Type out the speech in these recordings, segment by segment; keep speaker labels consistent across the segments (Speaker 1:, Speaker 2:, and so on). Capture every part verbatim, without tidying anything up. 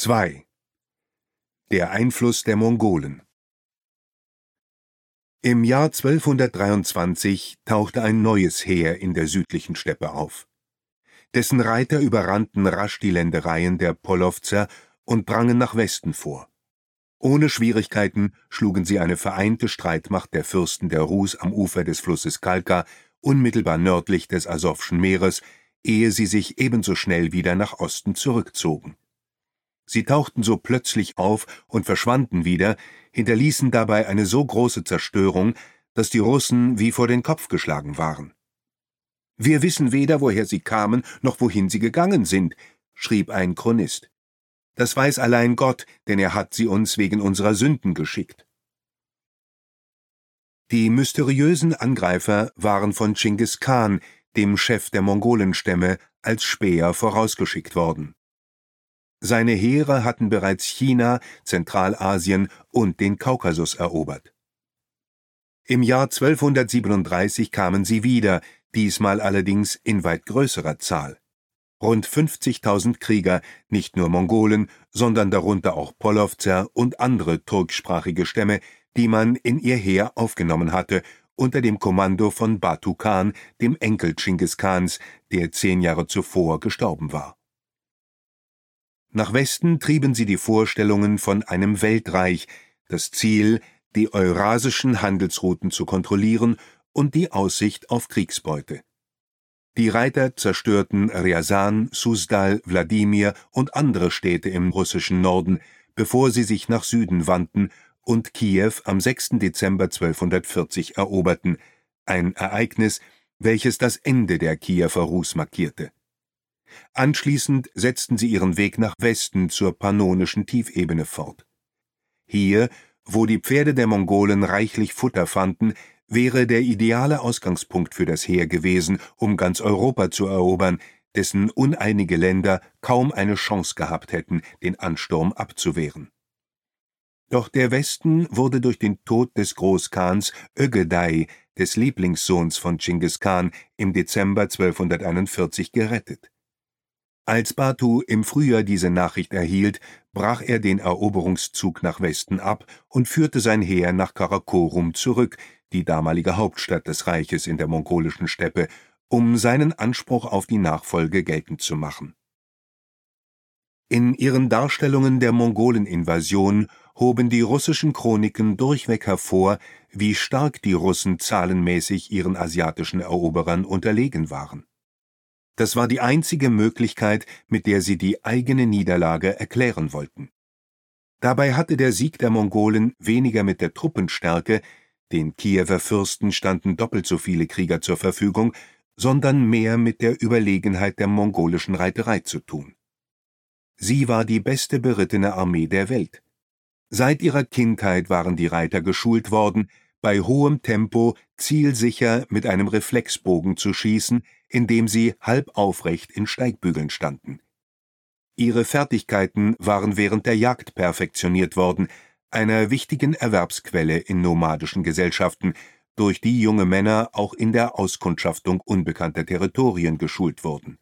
Speaker 1: zwei. Der Einfluss der Mongolen. Im Jahr zwölfhundertdreiundzwanzig tauchte ein neues Heer in der südlichen Steppe auf. Dessen Reiter überrannten rasch die Ländereien der Pollowzer und drangen nach Westen vor. Ohne Schwierigkeiten schlugen sie eine vereinte Streitmacht der Fürsten der Rus am Ufer des Flusses Kalka, unmittelbar nördlich des Asowschen Meeres, ehe sie sich ebenso schnell wieder nach Osten zurückzogen. Sie tauchten so plötzlich auf und verschwanden wieder, hinterließen dabei eine so große Zerstörung, dass die Russen wie vor den Kopf geschlagen waren. »Wir wissen weder, woher sie kamen, noch wohin sie gegangen sind«, schrieb ein Chronist. »Das weiß allein Gott, denn er hat sie uns wegen unserer Sünden geschickt.« Die mysteriösen Angreifer waren von Chinggis Khan, dem Chef der Mongolenstämme, als Späher vorausgeschickt worden. Seine Heere hatten bereits China, Zentralasien und den Kaukasus erobert. Im Jahr zwölfhundertsiebenunddreißig kamen sie wieder, diesmal allerdings in weit größerer Zahl. Rund fünfzigtausend Krieger, nicht nur Mongolen, sondern darunter auch Pollowzer und andere turksprachige Stämme, die man in ihr Heer aufgenommen hatte, unter dem Kommando von Batu Khan, dem Enkel Chinggis Khans, der zehn Jahre zuvor gestorben war. Nach Westen trieben sie die Vorstellungen von einem Weltreich, das Ziel, die eurasischen Handelsrouten zu kontrollieren und die Aussicht auf Kriegsbeute. Die Reiter zerstörten Rjasan, Suzdal, Wladimir und andere Städte im russischen Norden, bevor sie sich nach Süden wandten und Kiew am sechsten Dezember zwölfhundertvierzig eroberten, ein Ereignis, welches das Ende der Kiewer Rus markierte. Anschließend setzten sie ihren Weg nach Westen zur Pannonischen Tiefebene fort. Hier, wo die Pferde der Mongolen reichlich Futter fanden, wäre der ideale Ausgangspunkt für das Heer gewesen, um ganz Europa zu erobern, dessen uneinige Länder kaum eine Chance gehabt hätten, den Ansturm abzuwehren. Doch der Westen wurde durch den Tod des Großkhans Ögedei, des Lieblingssohns von Chinggis Khan, im Dezember zwölfhunderteinundvierzig gerettet. Als Batu im Frühjahr diese Nachricht erhielt, brach er den Eroberungszug nach Westen ab und führte sein Heer nach Karakorum zurück, die damalige Hauptstadt des Reiches in der mongolischen Steppe, um seinen Anspruch auf die Nachfolge geltend zu machen. In ihren Darstellungen der Mongoleninvasion hoben die russischen Chroniken durchweg hervor, wie stark die Russen zahlenmäßig ihren asiatischen Eroberern unterlegen waren. Das war die einzige Möglichkeit, mit der sie die eigene Niederlage erklären wollten. Dabei hatte der Sieg der Mongolen weniger mit der Truppenstärke, den Kiewer Fürsten standen doppelt so viele Krieger zur Verfügung, sondern mehr mit der Überlegenheit der mongolischen Reiterei zu tun. Sie war die beste berittene Armee der Welt. Seit ihrer Kindheit waren die Reiter geschult worden, bei hohem Tempo zielsicher mit einem Reflexbogen zu schießen, indem sie halb aufrecht in Steigbügeln standen. Ihre Fertigkeiten waren während der Jagd perfektioniert worden, einer wichtigen Erwerbsquelle in nomadischen Gesellschaften, durch die junge Männer auch in der Auskundschaftung unbekannter Territorien geschult wurden.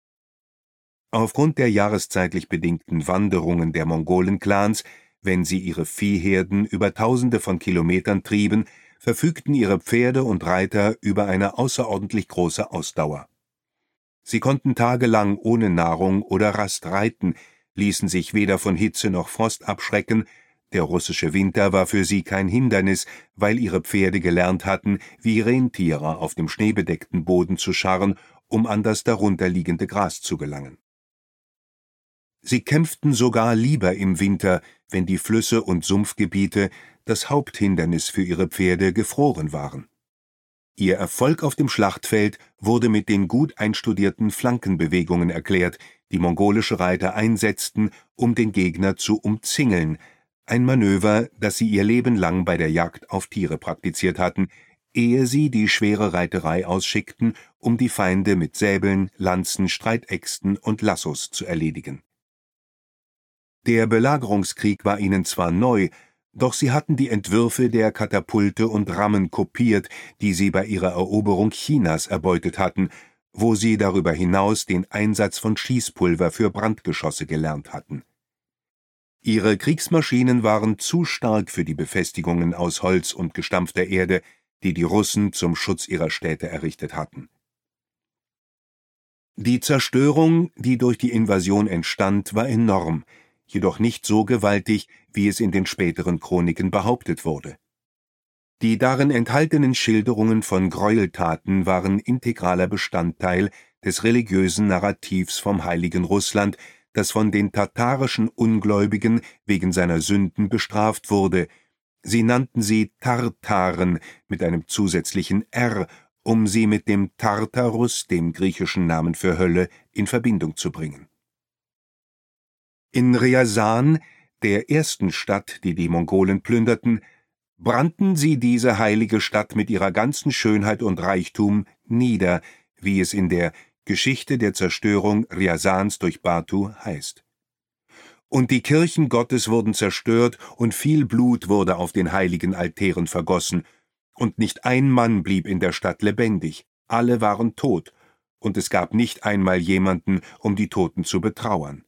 Speaker 1: Aufgrund der jahreszeitlich bedingten Wanderungen der Mongolen-Clans, wenn sie ihre Viehherden über Tausende von Kilometern trieben, verfügten ihre Pferde und Reiter über eine außerordentlich große Ausdauer. Sie konnten tagelang ohne Nahrung oder Rast reiten, ließen sich weder von Hitze noch Frost abschrecken, der russische Winter war für sie kein Hindernis, weil ihre Pferde gelernt hatten, wie Rentiere auf dem schneebedeckten Boden zu scharren, um an das darunterliegende Gras zu gelangen. Sie kämpften sogar lieber im Winter, wenn die Flüsse und Sumpfgebiete, das Haupthindernis für ihre Pferde, gefroren waren. Ihr Erfolg auf dem Schlachtfeld wurde mit den gut einstudierten Flankenbewegungen erklärt, die mongolische Reiter einsetzten, um den Gegner zu umzingeln, ein Manöver, das sie ihr Leben lang bei der Jagd auf Tiere praktiziert hatten, ehe sie die schwere Reiterei ausschickten, um die Feinde mit Säbeln, Lanzen, Streitäxten und Lassos zu erledigen. Der Belagerungskrieg war ihnen zwar neu, doch sie hatten die Entwürfe der Katapulte und Rammen kopiert, die sie bei ihrer Eroberung Chinas erbeutet hatten, wo sie darüber hinaus den Einsatz von Schießpulver für Brandgeschosse gelernt hatten. Ihre Kriegsmaschinen waren zu stark für die Befestigungen aus Holz und gestampfter Erde, die die Russen zum Schutz ihrer Städte errichtet hatten. Die Zerstörung, die durch die Invasion entstand, war enorm, jedoch nicht so gewaltig, wie es in den späteren Chroniken behauptet wurde. Die darin enthaltenen Schilderungen von Gräueltaten waren integraler Bestandteil des religiösen Narrativs vom Heiligen Russland, das von den tatarischen Ungläubigen wegen seiner Sünden bestraft wurde. Sie nannten sie Tartaren mit einem zusätzlichen R, um sie mit dem Tartarus, dem griechischen Namen für Hölle, in Verbindung zu bringen. In Rjasan, der ersten Stadt, die die Mongolen plünderten, brannten sie diese heilige Stadt mit ihrer ganzen Schönheit und Reichtum nieder, wie es in der Geschichte der Zerstörung Rjasans durch Batu heißt. Und die Kirchen Gottes wurden zerstört, und viel Blut wurde auf den heiligen Altären vergossen, und nicht ein Mann blieb in der Stadt lebendig, alle waren tot, und es gab nicht einmal jemanden, um die Toten zu betrauern.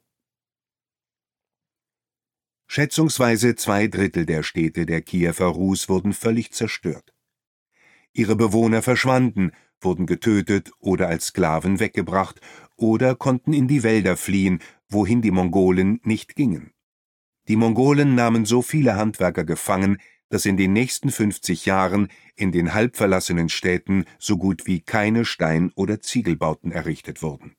Speaker 1: Schätzungsweise zwei Drittel der Städte der Kiewer Rus wurden völlig zerstört. Ihre Bewohner verschwanden, wurden getötet oder als Sklaven weggebracht oder konnten in die Wälder fliehen, wohin die Mongolen nicht gingen. Die Mongolen nahmen so viele Handwerker gefangen, dass in den nächsten fünfzig Jahren in den halbverlassenen Städten so gut wie keine Stein- oder Ziegelbauten errichtet wurden.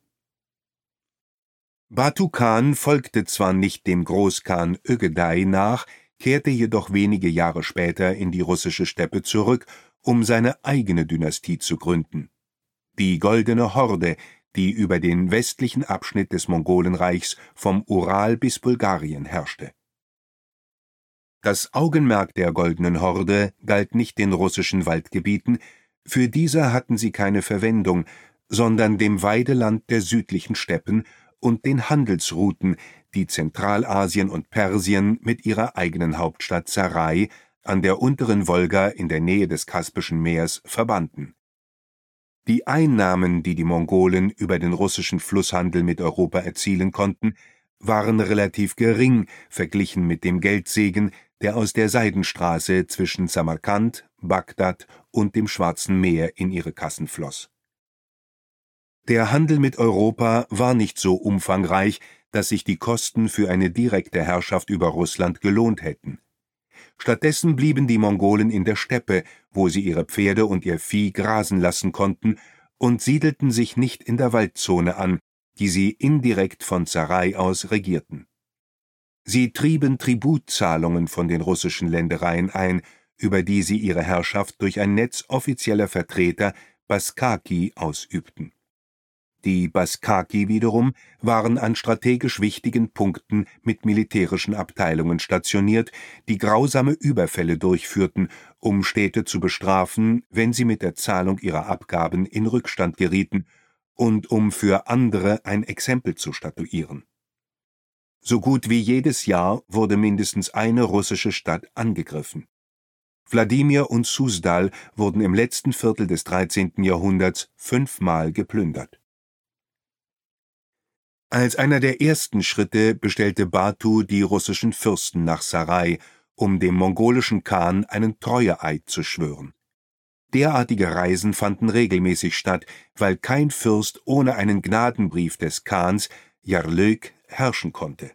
Speaker 1: Batu Khan folgte zwar nicht dem Großkhan Ögedei nach, kehrte jedoch wenige Jahre später in die russische Steppe zurück, um seine eigene Dynastie zu gründen. Die Goldene Horde, die über den westlichen Abschnitt des Mongolenreichs vom Ural bis Bulgarien herrschte. Das Augenmerk der Goldenen Horde galt nicht den russischen Waldgebieten, für diese hatten sie keine Verwendung, sondern dem Weideland der südlichen Steppen und den Handelsrouten, die Zentralasien und Persien mit ihrer eigenen Hauptstadt Sarai an der unteren Wolga in der Nähe des Kaspischen Meers verbanden. Die Einnahmen, die die Mongolen über den russischen Flusshandel mit Europa erzielen konnten, waren relativ gering verglichen mit dem Geldsegen, der aus der Seidenstraße zwischen Samarkand, Bagdad und dem Schwarzen Meer in ihre Kassen floss. Der Handel mit Europa war nicht so umfangreich, dass sich die Kosten für eine direkte Herrschaft über Russland gelohnt hätten. Stattdessen blieben die Mongolen in der Steppe, wo sie ihre Pferde und ihr Vieh grasen lassen konnten, und siedelten sich nicht in der Waldzone an, die sie indirekt von Sarai aus regierten. Sie trieben Tributzahlungen von den russischen Ländereien ein, über die sie ihre Herrschaft durch ein Netz offizieller Vertreter, Baskaki, ausübten. Die Baskaki wiederum waren an strategisch wichtigen Punkten mit militärischen Abteilungen stationiert, die grausame Überfälle durchführten, um Städte zu bestrafen, wenn sie mit der Zahlung ihrer Abgaben in Rückstand gerieten, und um für andere ein Exempel zu statuieren. So gut wie jedes Jahr wurde mindestens eine russische Stadt angegriffen. Wladimir und Suzdal wurden im letzten Viertel des dreizehnten Jahrhunderts fünfmal geplündert. Als einer der ersten Schritte bestellte Batu die russischen Fürsten nach Sarai, um dem mongolischen Khan einen Treueeid zu schwören. Derartige Reisen fanden regelmäßig statt, weil kein Fürst ohne einen Gnadenbrief des Khans, Jarlög, herrschen konnte.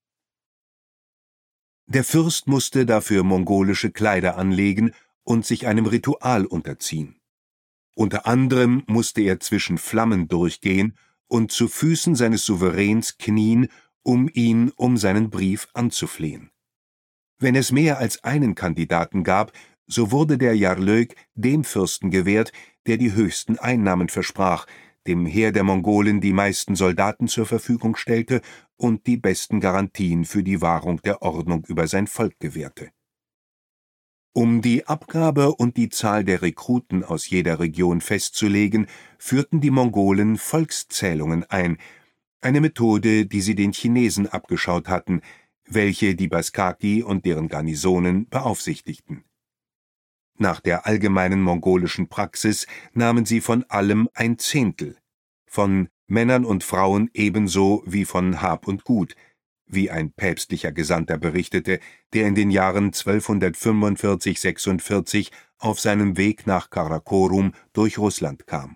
Speaker 1: Der Fürst musste dafür mongolische Kleider anlegen und sich einem Ritual unterziehen. Unter anderem musste er zwischen Flammen durchgehen und zu Füßen seines Souveräns knien, um ihn um seinen Brief anzuflehen. Wenn es mehr als einen Kandidaten gab, so wurde der Jarlög dem Fürsten gewährt, der die höchsten Einnahmen versprach, dem Heer der Mongolen die meisten Soldaten zur Verfügung stellte und die besten Garantien für die Wahrung der Ordnung über sein Volk gewährte. Um die Abgabe und die Zahl der Rekruten aus jeder Region festzulegen, führten die Mongolen Volkszählungen ein, eine Methode, die sie den Chinesen abgeschaut hatten, welche die Baskaki und deren Garnisonen beaufsichtigten. Nach der allgemeinen mongolischen Praxis nahmen sie von allem ein Zehntel, von Männern und Frauen ebenso wie von Hab und Gut, wie ein päpstlicher Gesandter berichtete, der in den Jahren zwölfhundertfünfundvierzig sechsundvierzig auf seinem Weg nach Karakorum durch Russland kam.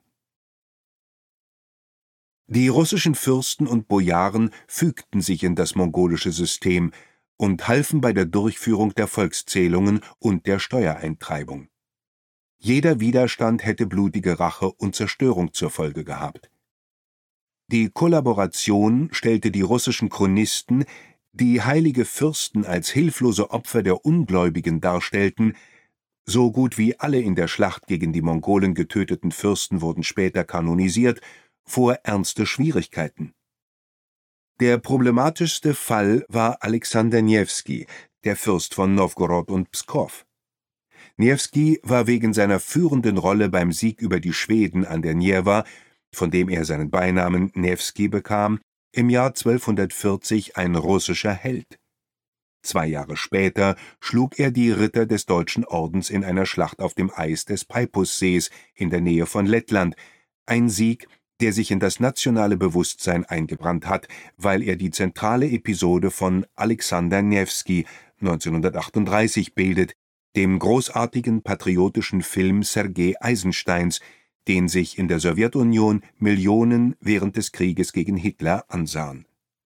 Speaker 1: Die russischen Fürsten und Bojaren fügten sich in das mongolische System und halfen bei der Durchführung der Volkszählungen und der Steuereintreibung. Jeder Widerstand hätte blutige Rache und Zerstörung zur Folge gehabt. Die Kollaboration stellte die russischen Chronisten, die heilige Fürsten als hilflose Opfer der Ungläubigen darstellten, so gut wie alle in der Schlacht gegen die Mongolen getöteten Fürsten wurden später kanonisiert, vor ernste Schwierigkeiten. Der problematischste Fall war Alexander Newski, der Fürst von Nowgorod und Pskow. Newski war wegen seiner führenden Rolle beim Sieg über die Schweden an der Njewa, von dem er seinen Beinamen Newski bekam, im Jahr zwölfhundertvierzig ein russischer Held. Zwei Jahre später schlug er die Ritter des Deutschen Ordens in einer Schlacht auf dem Eis des Peipussees in der Nähe von Lettland, ein Sieg, der sich in das nationale Bewusstsein eingebrannt hat, weil er die zentrale Episode von Alexander Newski neunzehnhundertachtunddreißig bildet, dem großartigen patriotischen Film Sergei Eisensteins, den sich in der Sowjetunion Millionen während des Krieges gegen Hitler ansahen.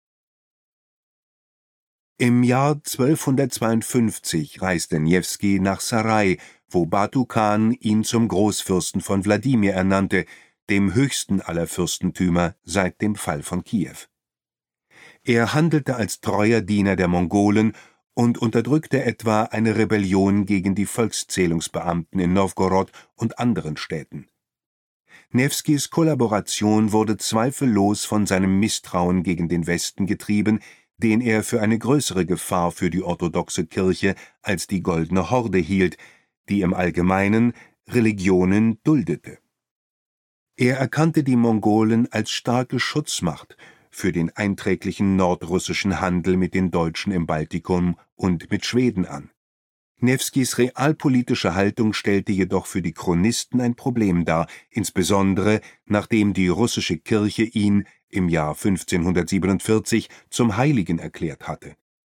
Speaker 1: Im Jahr zwölfhundertzweiundfünfzig reiste Newski nach Sarai, wo Batu Khan ihn zum Großfürsten von Wladimir ernannte, dem höchsten aller Fürstentümer seit dem Fall von Kiew. Er handelte als treuer Diener der Mongolen und unterdrückte etwa eine Rebellion gegen die Volkszählungsbeamten in Nowgorod und anderen Städten. Newskis Kollaboration wurde zweifellos von seinem Misstrauen gegen den Westen getrieben, den er für eine größere Gefahr für die orthodoxe Kirche als die Goldene Horde hielt, die im Allgemeinen Religionen duldete. Er erkannte die Mongolen als starke Schutzmacht für den einträglichen nordrussischen Handel mit den Deutschen im Baltikum und mit Schweden an. Newskis realpolitische Haltung stellte jedoch für die Chronisten ein Problem dar, insbesondere nachdem die russische Kirche ihn im Jahr fünfzehnhundertsiebenundvierzig zum Heiligen erklärt hatte.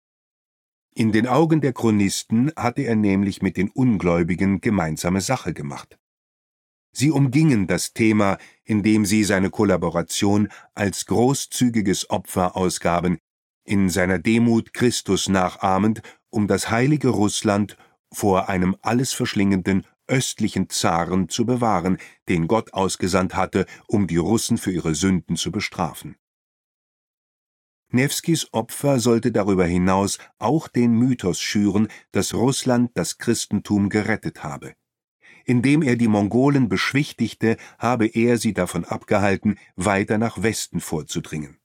Speaker 1: In den Augen der Chronisten hatte er nämlich mit den Ungläubigen gemeinsame Sache gemacht. Sie umgingen das Thema, indem sie seine Kollaboration als großzügiges Opfer ausgaben, in seiner Demut Christus nachahmend, um das heilige Russland vor einem alles verschlingenden östlichen Zaren zu bewahren, den Gott ausgesandt hatte, um die Russen für ihre Sünden zu bestrafen. Newskis Opfer sollte darüber hinaus auch den Mythos schüren, dass Russland das Christentum gerettet habe. Indem er die Mongolen beschwichtigte, habe er sie davon abgehalten, weiter nach Westen vorzudringen.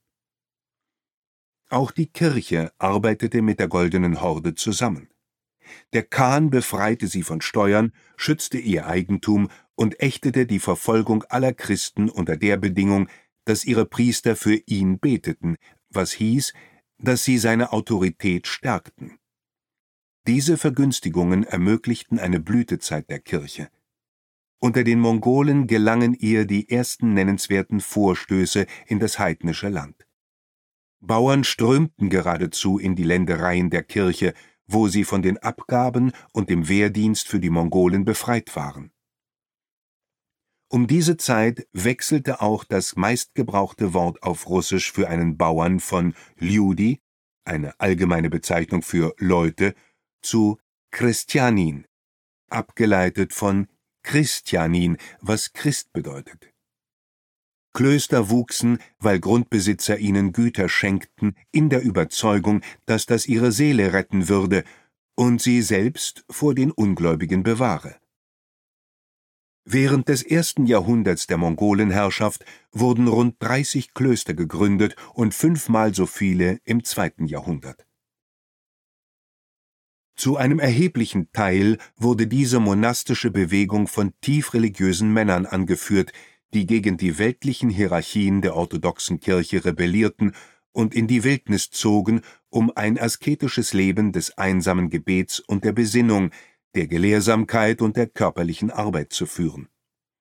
Speaker 1: Auch die Kirche arbeitete mit der Goldenen Horde zusammen. Der Khan befreite sie von Steuern, schützte ihr Eigentum und ächtete die Verfolgung aller Christen unter der Bedingung, dass ihre Priester für ihn beteten, was hieß, dass sie seine Autorität stärkten. Diese Vergünstigungen ermöglichten eine Blütezeit der Kirche. Unter den Mongolen gelangen ihr die ersten nennenswerten Vorstöße in das heidnische Land. Bauern strömten geradezu in die Ländereien der Kirche, wo sie von den Abgaben und dem Wehrdienst für die Mongolen befreit waren. Um diese Zeit wechselte auch das meistgebrauchte Wort auf Russisch für einen Bauern von Ljudi, eine allgemeine Bezeichnung für Leute, zu Christianin, abgeleitet von Christianin, was Christ bedeutet. Klöster wuchsen, weil Grundbesitzer ihnen Güter schenkten, in der Überzeugung, dass das ihre Seele retten würde und sie selbst vor den Ungläubigen bewahre. Während des ersten Jahrhunderts der Mongolenherrschaft wurden rund dreißig Klöster gegründet und fünfmal so viele im zweiten Jahrhundert. Zu einem erheblichen Teil wurde diese monastische Bewegung von tief religiösen Männern angeführt, die gegen die weltlichen Hierarchien der orthodoxen Kirche rebellierten und in die Wildnis zogen, um ein asketisches Leben des einsamen Gebets und der Besinnung, der Gelehrsamkeit und der körperlichen Arbeit zu führen.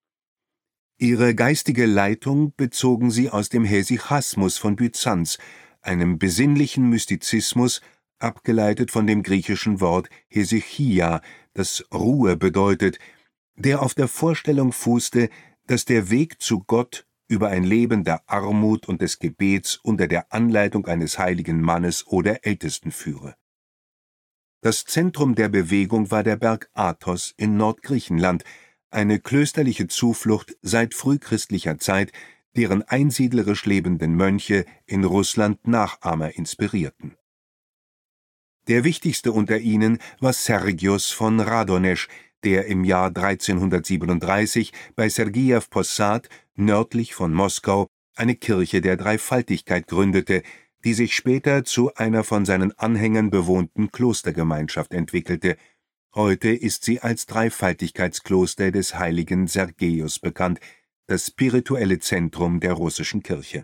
Speaker 1: Ihre geistige Leitung bezogen sie aus dem Hesychasmus von Byzanz, einem besinnlichen Mystizismus, abgeleitet von dem griechischen Wort Hesychia, das Ruhe bedeutet, der auf der Vorstellung fußte, dass der Weg zu Gott über ein Leben der Armut und des Gebets unter der Anleitung eines heiligen Mannes oder Ältesten führe. Das Zentrum der Bewegung war der Berg Athos in Nordgriechenland, eine klösterliche Zuflucht seit frühchristlicher Zeit, deren einsiedlerisch lebenden Mönche in Russland Nachahmer inspirierten. Der wichtigste unter ihnen war Sergius von Radonesch, der im Jahr dreizehnhundertsiebenunddreißig bei Sergijew Possad, nördlich von Moskau, eine Kirche der Dreifaltigkeit gründete, die sich später zu einer von seinen Anhängern bewohnten Klostergemeinschaft entwickelte. Heute ist sie als Dreifaltigkeitskloster des heiligen Sergejus bekannt, das spirituelle Zentrum der russischen Kirche.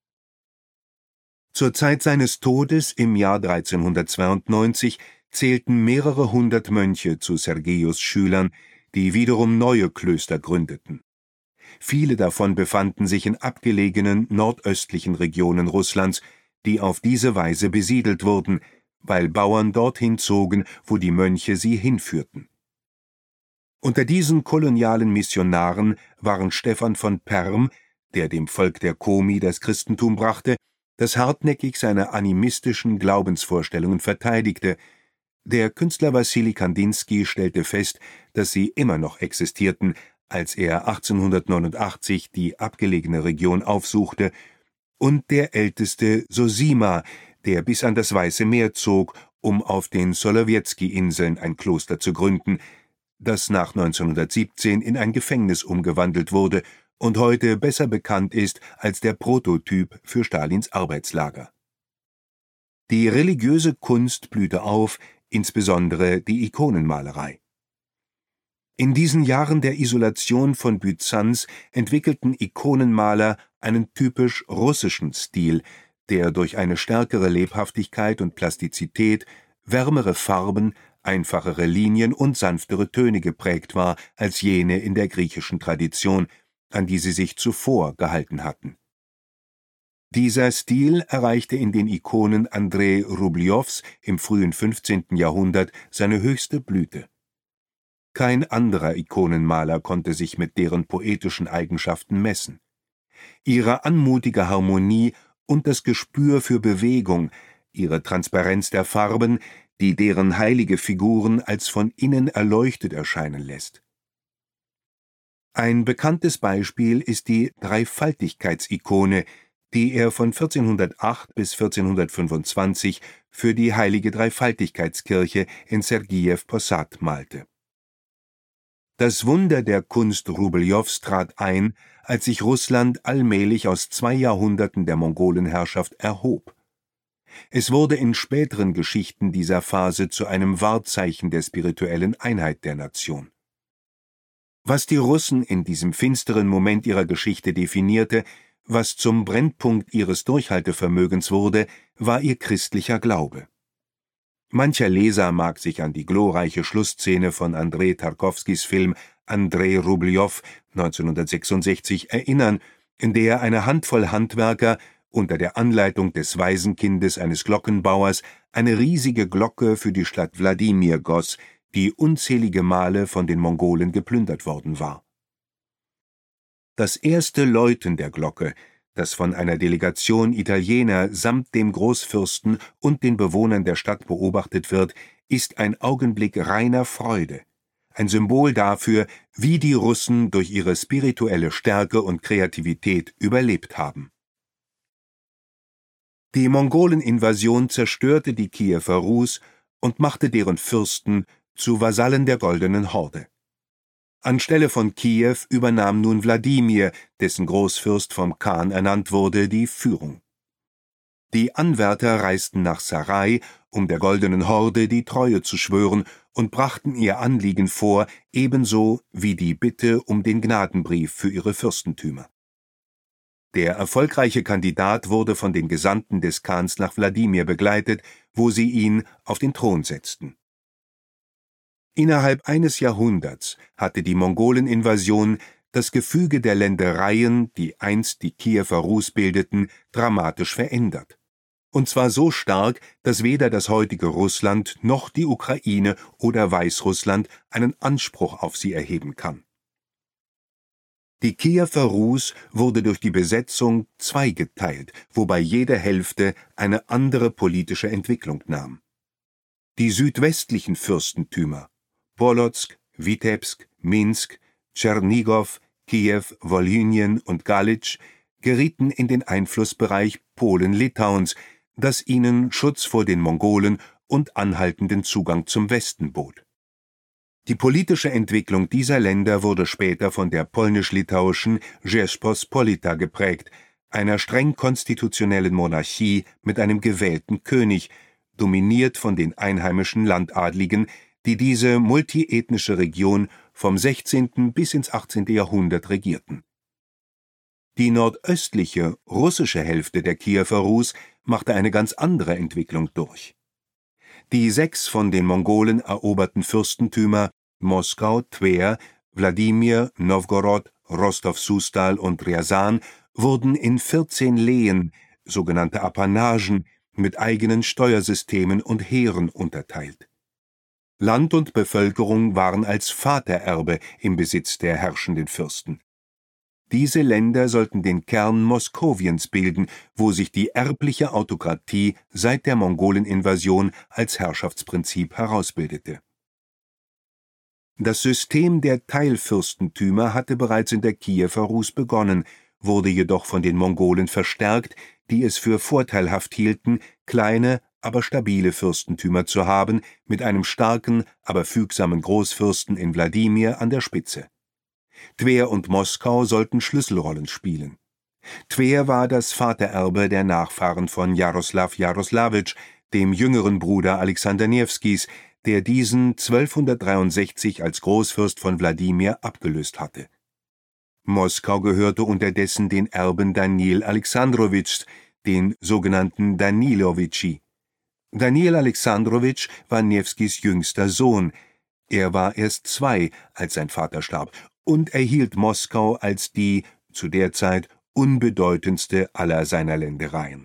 Speaker 1: Zur Zeit seines Todes im Jahr dreizehnhundertzweiundneunzig zählten mehrere hundert Mönche zu Sergejus Schülern, die wiederum neue Klöster gründeten. Viele davon befanden sich in abgelegenen nordöstlichen Regionen Russlands, die auf diese Weise besiedelt wurden, weil Bauern dorthin zogen, wo die Mönche sie hinführten. Unter diesen kolonialen Missionaren waren Stephan von Perm, der dem Volk der Komi das Christentum brachte, das hartnäckig seine animistischen Glaubensvorstellungen verteidigte. Der Künstler Wassili Kandinsky stellte fest, dass sie immer noch existierten, als er achtzehnhundertneunundachtzig die abgelegene Region aufsuchte, und der älteste Sosima, der bis an das Weiße Meer zog, um auf den Solowjetski-Inseln ein Kloster zu gründen, das nach neunzehnhundertsiebzehn in ein Gefängnis umgewandelt wurde und heute besser bekannt ist als der Prototyp für Stalins Arbeitslager. Die religiöse Kunst blühte auf, insbesondere die Ikonenmalerei. In diesen Jahren der Isolation von Byzanz entwickelten Ikonenmaler einen typisch russischen Stil, der durch eine stärkere Lebhaftigkeit und Plastizität, wärmere Farben, einfachere Linien und sanftere Töne geprägt war als jene in der griechischen Tradition, an die sie sich zuvor gehalten hatten. Dieser Stil erreichte in den Ikonen Andrei Rubljows im frühen fünfzehnten Jahrhundert seine höchste Blüte. Kein anderer Ikonenmaler konnte sich mit deren poetischen Eigenschaften messen. Ihre anmutige Harmonie und das Gespür für Bewegung, ihre Transparenz der Farben, die deren heilige Figuren als von innen erleuchtet erscheinen lässt. Ein bekanntes Beispiel ist die Dreifaltigkeitsikone, die er von vierzehnhundertacht bis vierzehnhundertfünfundzwanzig für die heilige Dreifaltigkeitskirche in Sergijew Possad malte. Das Wunder der Kunst Rubljows trat ein, als sich Russland allmählich aus zwei Jahrhunderten der Mongolenherrschaft erhob. Es wurde in späteren Geschichten dieser Phase zu einem Wahrzeichen der spirituellen Einheit der Nation. Was die Russen in diesem finsteren Moment ihrer Geschichte definierte, was zum Brennpunkt ihres Durchhaltevermögens wurde, war ihr christlicher Glaube. Mancher Leser mag sich an die glorreiche Schlussszene von Andrei Tarkowskis Film Andrei Rubljow neunzehnhundertsechsundsechzig erinnern, in der eine Handvoll Handwerker unter der Anleitung des Waisenkindes eines Glockenbauers eine riesige Glocke für die Stadt Wladimir goss, die unzählige Male von den Mongolen geplündert worden war. Das erste Läuten der Glocke, das von einer Delegation Italiener samt dem Großfürsten und den Bewohnern der Stadt beobachtet wird, ist ein Augenblick reiner Freude, ein Symbol dafür, wie die Russen durch ihre spirituelle Stärke und Kreativität überlebt haben. Die Mongoleninvasion zerstörte die Kiewer Rus und machte deren Fürsten zu Vasallen der Goldenen Horde. Anstelle von Kiew übernahm nun Wladimir, dessen Großfürst vom Khan ernannt wurde, die Führung. Die Anwärter reisten nach Sarai, um der Goldenen Horde die Treue zu schwören, und brachten ihr Anliegen vor, ebenso wie die Bitte um den Gnadenbrief für ihre Fürstentümer. Der erfolgreiche Kandidat wurde von den Gesandten des Khans nach Wladimir begleitet, wo sie ihn auf den Thron setzten. Innerhalb eines Jahrhunderts hatte die Mongoleninvasion das Gefüge der Ländereien, die einst die Kiewer Rus bildeten, dramatisch verändert. Und zwar so stark, dass weder das heutige Russland noch die Ukraine oder Weißrussland einen Anspruch auf sie erheben kann. Die Kiewer Rus wurde durch die Besetzung zweigeteilt, wobei jede Hälfte eine andere politische Entwicklung nahm. Die südwestlichen Fürstentümer Polotsk, Witebsk, Minsk, Tschernigow, Kiew, Wolhynien und Galitsch gerieten in den Einflussbereich Polen-Litauens, das ihnen Schutz vor den Mongolen und anhaltenden Zugang zum Westen bot. Die politische Entwicklung dieser Länder wurde später von der polnisch-litauischen Rzeczpospolita geprägt, einer streng konstitutionellen Monarchie mit einem gewählten König, dominiert von den einheimischen Landadligen, die diese multiethnische Region vom sechzehnten bis ins achtzehnte Jahrhundert regierten. Die nordöstliche, russische Hälfte der Kiewer Rus machte eine ganz andere Entwicklung durch. Die sechs von den Mongolen eroberten Fürstentümer Moskau, Twer, Wladimir, Nowgorod, Rostow-Susdal und Rjasan wurden in vierzehn Lehen, sogenannte Apanagen, mit eigenen Steuersystemen und Heeren unterteilt. Land und Bevölkerung waren als Vatererbe im Besitz der herrschenden Fürsten. Diese Länder sollten den Kern Moskowiens bilden, wo sich die erbliche Autokratie seit der Mongoleninvasion als Herrschaftsprinzip herausbildete. Das System der Teilfürstentümer hatte bereits in der Kiewer Rus begonnen, wurde jedoch von den Mongolen verstärkt, die es für vorteilhaft hielten, kleine, aber stabile Fürstentümer zu haben, mit einem starken, aber fügsamen Großfürsten in Wladimir an der Spitze. Twer und Moskau sollten Schlüsselrollen spielen. Twer war das Vatererbe der Nachfahren von Jaroslaw Jaroslawitsch, dem jüngeren Bruder Alexander Newskis, der diesen zwölfhundertdreiundsechzig als Großfürst von Wladimir abgelöst hatte. Moskau gehörte unterdessen den Erben Danil Alexandrowitschs, den sogenannten Danilowitschi. Danil Alexandrowitsch war Newskis jüngster Sohn. Er war erst zwei, als sein Vater starb, und erhielt Moskau als die, zu der Zeit, unbedeutendste aller seiner Ländereien.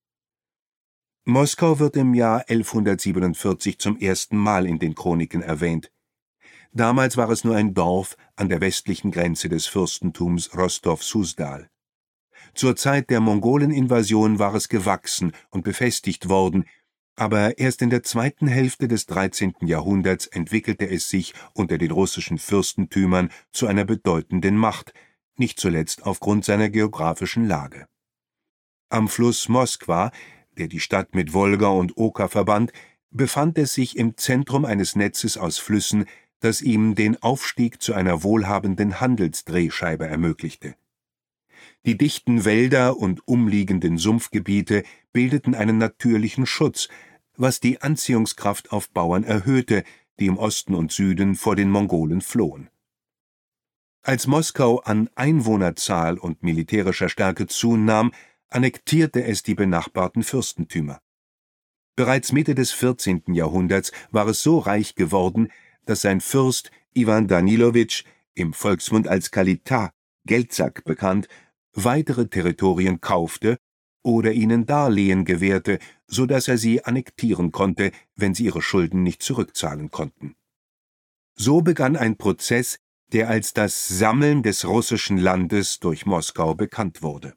Speaker 1: Moskau wird im Jahr elfhundertsiebenundvierzig zum ersten Mal in den Chroniken erwähnt. Damals war es nur ein Dorf an der westlichen Grenze des Fürstentums Rostow-Susdal. Zur Zeit der Mongoleninvasion war es gewachsen und befestigt worden, aber erst in der zweiten Hälfte des dreizehnten Jahrhunderts entwickelte es sich unter den russischen Fürstentümern zu einer bedeutenden Macht, nicht zuletzt aufgrund seiner geografischen Lage. Am Fluss Moskwa, der die Stadt mit Wolga und Oka verband, befand es sich im Zentrum eines Netzes aus Flüssen, das ihm den Aufstieg zu einer wohlhabenden Handelsdrehscheibe ermöglichte. Die dichten Wälder und umliegenden Sumpfgebiete bildeten einen natürlichen Schutz, was die Anziehungskraft auf Bauern erhöhte, die im Osten und Süden vor den Mongolen flohen. Als Moskau an Einwohnerzahl und militärischer Stärke zunahm, annektierte es die benachbarten Fürstentümer. Bereits Mitte des vierzehnten Jahrhunderts war es so reich geworden, dass sein Fürst Iwan Danilowitsch, im Volksmund als Kalita, Geldsack bekannt, weitere Territorien kaufte oder ihnen Darlehen gewährte, so dass er sie annektieren konnte, wenn sie ihre Schulden nicht zurückzahlen konnten. So begann ein Prozess, der als das Sammeln des russischen Landes durch Moskau bekannt wurde.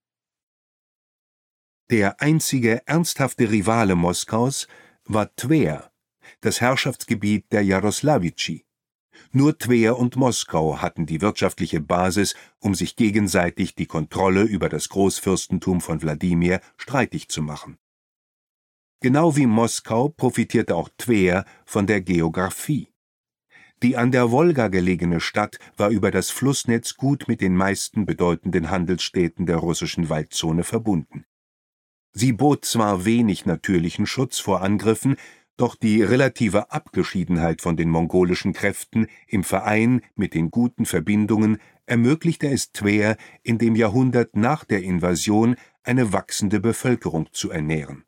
Speaker 1: Der einzige ernsthafte Rivale Moskaus war Twer, das Herrschaftsgebiet der Jaroslawitschi. Nur Twer und Moskau hatten die wirtschaftliche Basis, um sich gegenseitig die Kontrolle über das Großfürstentum von Wladimir streitig zu machen. Genau wie Moskau profitierte auch Twer von der Geographie. Die an der Wolga gelegene Stadt war über das Flussnetz gut mit den meisten bedeutenden Handelsstädten der russischen Waldzone verbunden. Sie bot zwar wenig natürlichen Schutz vor Angriffen, doch die relative Abgeschiedenheit von den mongolischen Kräften im Verein mit den guten Verbindungen ermöglichte es Twer, in dem Jahrhundert nach der Invasion eine wachsende Bevölkerung zu ernähren.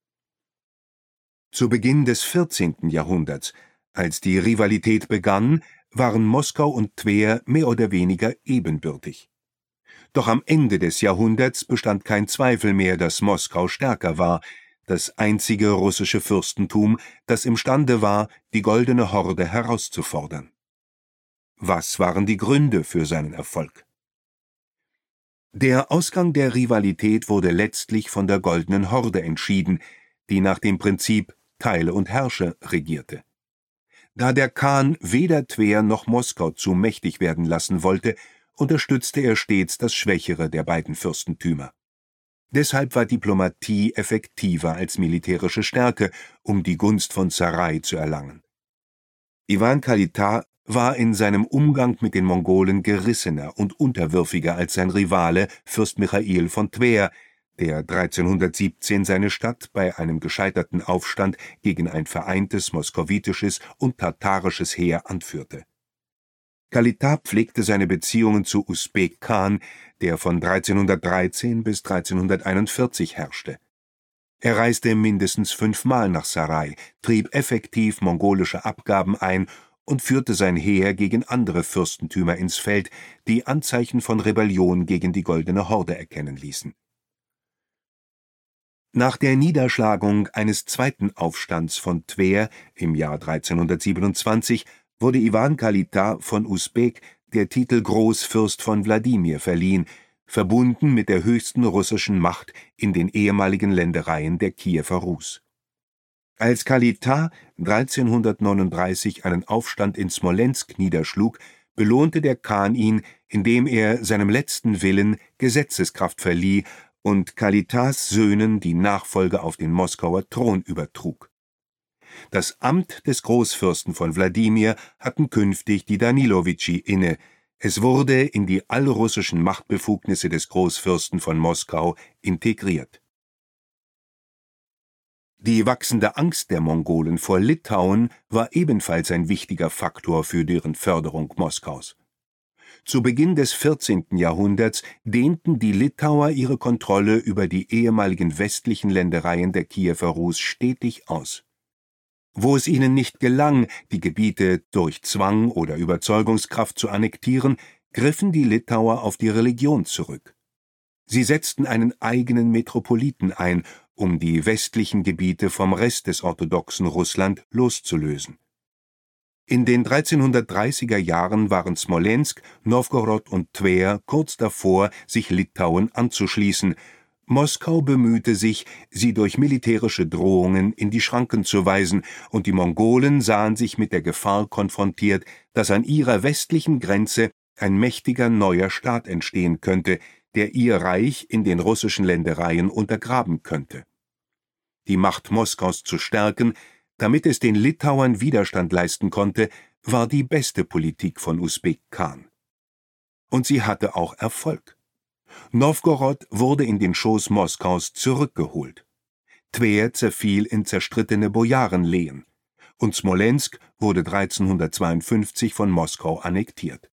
Speaker 1: Zu Beginn des vierzehnten Jahrhunderts, als die Rivalität begann, waren Moskau und Twer mehr oder weniger ebenbürtig. Doch am Ende des Jahrhunderts bestand kein Zweifel mehr, dass Moskau stärker war, das einzige russische Fürstentum, das imstande war, die Goldene Horde herauszufordern. Was waren die Gründe für seinen Erfolg? Der Ausgang der Rivalität wurde letztlich von der Goldenen Horde entschieden, die nach dem Prinzip Teile und herrsche regierte. Da der Khan weder Twer noch Moskau zu mächtig werden lassen wollte, unterstützte er stets das schwächere der beiden Fürstentümer. Deshalb war Diplomatie effektiver als militärische Stärke, um die Gunst von Sarai zu erlangen. Iwan Kalitar war in seinem Umgang mit den Mongolen gerissener und unterwürfiger als sein Rivale Fürst Michail von Twer, der dreizehnhundertsiebzehn seine Stadt bei einem gescheiterten Aufstand gegen ein vereintes moskowitisches und tatarisches Heer anführte. Kalitar pflegte seine Beziehungen zu Usbek Khan, der von dreizehnhundertdreizehn bis dreizehnhunderteinundvierzig herrschte. Er reiste mindestens fünfmal nach Sarai, trieb effektiv mongolische Abgaben ein und führte sein Heer gegen andere Fürstentümer ins Feld, die Anzeichen von Rebellion gegen die Goldene Horde erkennen ließen. Nach der Niederschlagung eines zweiten Aufstands von Twer im Jahr dreizehnhundertsiebenundzwanzig wurde Iwan Kalitar von Usbek der Titel Großfürst von Wladimir verliehen, verbunden mit der höchsten russischen Macht in den ehemaligen Ländereien der Kiewer Rus. Als Kalitar dreizehnhundertneununddreißig einen Aufstand in Smolensk niederschlug, belohnte der Khan ihn, indem er seinem letzten Willen Gesetzeskraft verlieh und Kalitars Söhnen die Nachfolge auf den Moskauer Thron übertrug. Das Amt des Großfürsten von Wladimir hatten künftig die Danilowitschi inne, es wurde in die allrussischen Machtbefugnisse des Großfürsten von Moskau integriert. Die wachsende Angst der Mongolen vor Litauen war ebenfalls ein wichtiger Faktor für deren Förderung Moskaus. Zu Beginn des vierzehnten Jahrhunderts dehnten die Litauer ihre Kontrolle über die ehemaligen westlichen Ländereien der Kiewer Rus stetig aus. Wo es ihnen nicht gelang, die Gebiete durch Zwang oder Überzeugungskraft zu annektieren, griffen die Litauer auf die Religion zurück. Sie setzten einen eigenen Metropoliten ein, um die westlichen Gebiete vom Rest des orthodoxen Russland loszulösen. In den dreizehnhundertdreißiger Jahren waren Smolensk, Nowgorod und Twer kurz davor, sich Litauen anzuschließen. Moskau bemühte sich, sie durch militärische Drohungen in die Schranken zu weisen, und die Mongolen sahen sich mit der Gefahr konfrontiert, dass an ihrer westlichen Grenze ein mächtiger neuer Staat entstehen könnte, der ihr Reich in den russischen Ländereien untergraben könnte. Die Macht Moskaus zu stärken, damit es den Litauern Widerstand leisten konnte, war die beste Politik von Usbek Khan. Und sie hatte auch Erfolg. Nowgorod wurde in den Schoß Moskaus zurückgeholt. Twer zerfiel in zerstrittene Bojarenlehen. Und Smolensk wurde dreizehnhundertzweiundfünfzig von Moskau annektiert.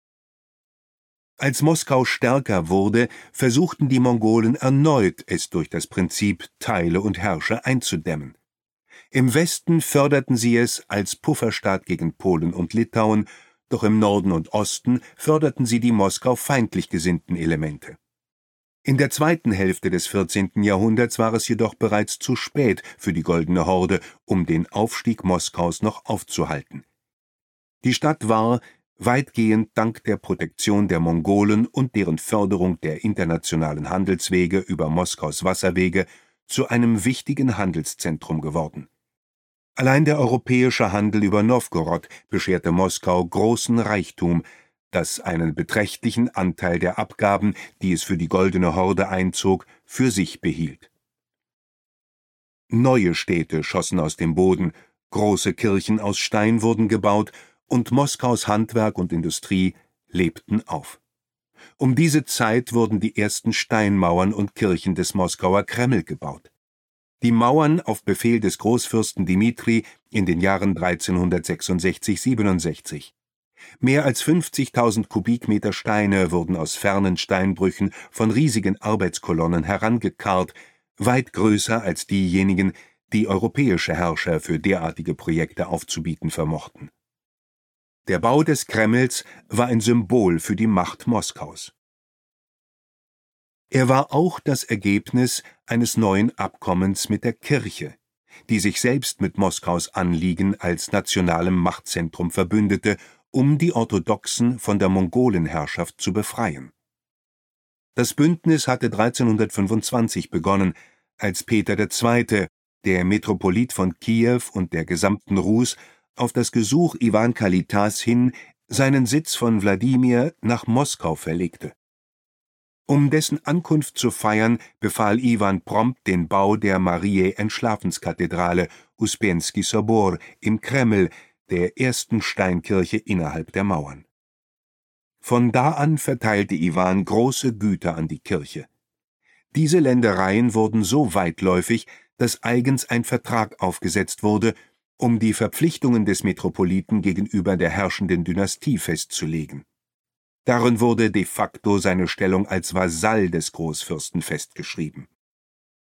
Speaker 1: Als Moskau stärker wurde, versuchten die Mongolen erneut, es durch das Prinzip Teile und herrsche einzudämmen. Im Westen förderten sie es als Pufferstaat gegen Polen und Litauen, doch im Norden und Osten förderten sie die Moskau feindlich gesinnten Elemente. In der zweiten Hälfte des vierzehnten Jahrhunderts war es jedoch bereits zu spät für die Goldene Horde, um den Aufstieg Moskaus noch aufzuhalten. Die Stadt war, weitgehend dank der Protektion der Mongolen und deren Förderung der internationalen Handelswege über Moskaus Wasserwege, zu einem wichtigen Handelszentrum geworden. Allein der europäische Handel über Nowgorod bescherte Moskau großen Reichtum, das einen beträchtlichen Anteil der Abgaben, die es für die Goldene Horde einzog, für sich behielt. Neue Städte schossen aus dem Boden, große Kirchen aus Stein wurden gebaut, und Moskaus Handwerk und Industrie lebten auf. Um diese Zeit wurden die ersten Steinmauern und Kirchen des Moskauer Kreml gebaut. Die Mauern auf Befehl des Großfürsten Dimitri in den Jahren dreizehnhundertsechsundsechzig siebenundsechzig. Mehr als fünfzigtausend Kubikmeter Steine wurden aus fernen Steinbrüchen von riesigen Arbeitskolonnen herangekarrt, weit größer als diejenigen, die europäische Herrscher für derartige Projekte aufzubieten vermochten. Der Bau des Kremls war ein Symbol für die Macht Moskaus. Er war auch das Ergebnis eines neuen Abkommens mit der Kirche, die sich selbst mit Moskaus Anliegen als nationalem Machtzentrum verbündete, um die Orthodoxen von der Mongolenherrschaft zu befreien. Das Bündnis hatte dreizehnhundertfünfundzwanzig begonnen, als Peter der Zweite., der Metropolit von Kiew und der gesamten Rus, auf das Gesuch Iwan Kalitas hin seinen Sitz von Wladimir nach Moskau verlegte. Um dessen Ankunft zu feiern, befahl Iwan prompt den Bau der Mariä-Entschlafenskathedrale Uspensky Sobor im Kreml, der ersten Steinkirche innerhalb der Mauern. Von da an verteilte Iwan große Güter an die Kirche. Diese Ländereien wurden so weitläufig, dass eigens ein Vertrag aufgesetzt wurde, um die Verpflichtungen des Metropoliten gegenüber der herrschenden Dynastie festzulegen. Darin wurde de facto seine Stellung als Vasall des Großfürsten festgeschrieben